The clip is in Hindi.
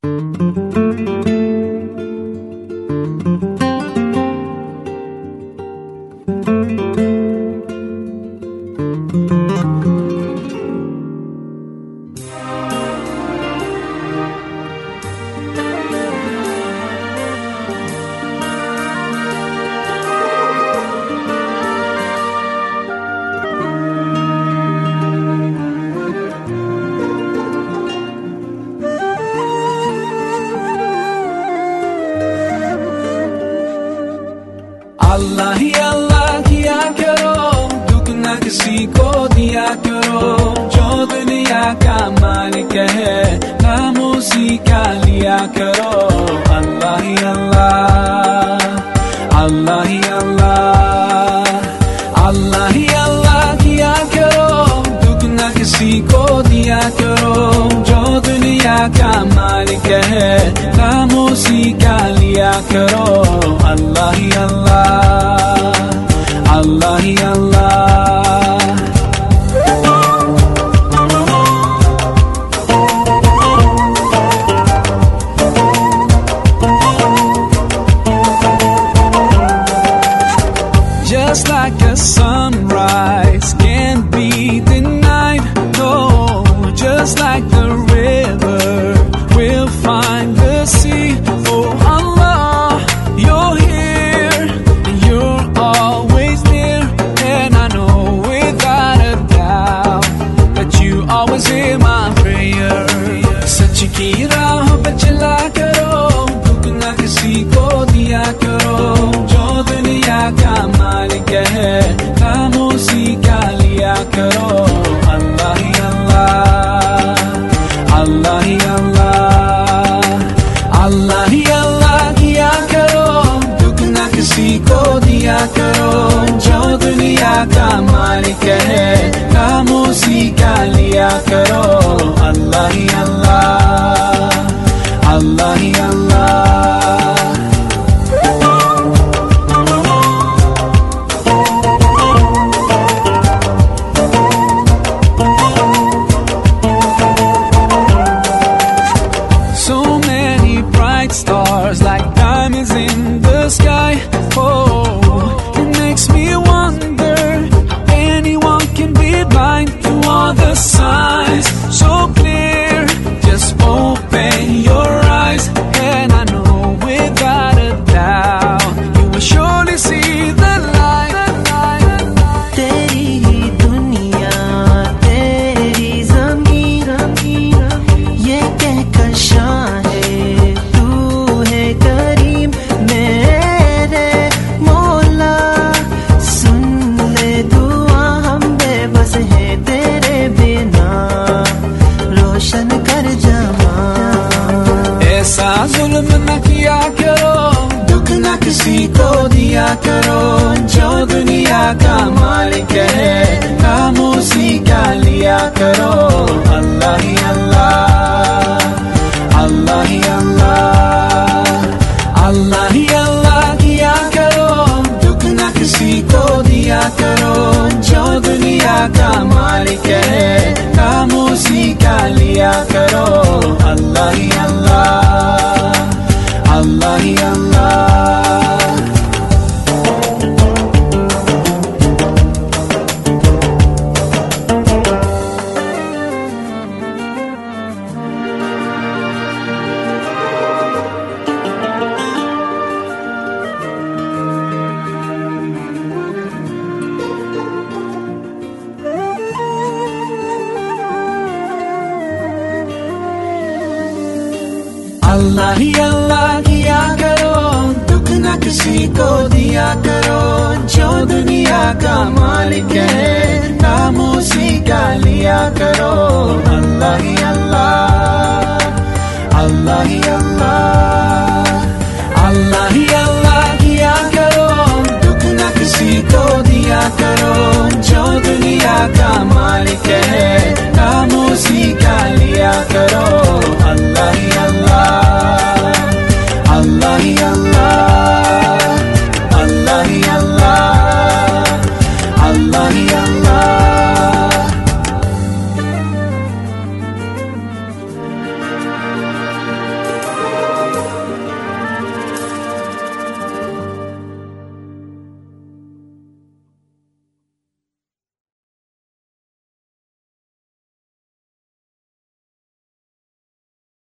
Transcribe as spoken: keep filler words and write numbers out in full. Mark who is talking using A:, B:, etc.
A: अल्लाह ही अल्लाह किया करो, दुख न किसी को दिया करो। जो दुनिया का मालिक है, नाम उसी का लिया करो। अल्लाह ही अल्लाह, अल्लाह ही अल्लाह, अल्लाह ही अल्लाह किया करो, दुख न किसी को दिया करो। जो दुनिया का मालिक है, नाम उसी का लिया करो। अल्लाह ही अल्लाह, अल्लाह ही अल्लाह। Just like a sunrise can't be denied, no. Just like the river will find the sea. Oh Allah, you're here, you're always near, and I know without a doubt that you always hear my prayer. सच की राह पे चला करो, दुख न किसी को दिया करो। जो दुनिया का मालिक है, नाम उसी का लिया करो। अल्लाह ही अल्लाह, अल्लाह ही अल्लाह, अल्लाह ही अल्लाह किया करो, दुख न किसी को दिया करो। जो दुनिया का मालिक है, नाम उसी का लिया करो। अल्लाह ही अल्लाह, अल्लाह ही अल्लाह। Stars like diamonds in the sky. Oh, it makes me wonder how anyone can be blind to all the signs so clear. Just open your eyes, and I know without a doubt you will surely see the light.
B: तेरी ही दुनिया, तेरी ज़मीन, ये कहकर शान करीम मेरे मौला, सुन ले दुआ, हम बेबस है तेरे बिना, रोशन कर जमा।
A: ऐसा जुल्म न किया करो, दुख न किसी को दिया करो। जो दुनिया का मालिक है, नाम उसी का लिया करो। अल्लाह ही अल्लाह, अल्लाह ही अल्लाह, अल्लाह ही अल्लाह किया करो, दुख न किसी को दिया करो। जो दुनिया का मालिक है, नाम उसी का लिया करो। अल्लाह ही अल्लाह, अल्लाह ही अल्लाह। अल्लाह ही अल्लाह किया करो, दुख न किसी को दिया करो। जो दुनिया का मालिक है, नाम उसी का लिया करो। अल्लाह ही अल्लाह, अल्लाह ही अल्लाह, अल्लाह ही अल्लाह किया करो, दुख न किसी को दिया करो। जो दुनिया का मालिक है, नाम उसी का लिया करो। अल्लाह ही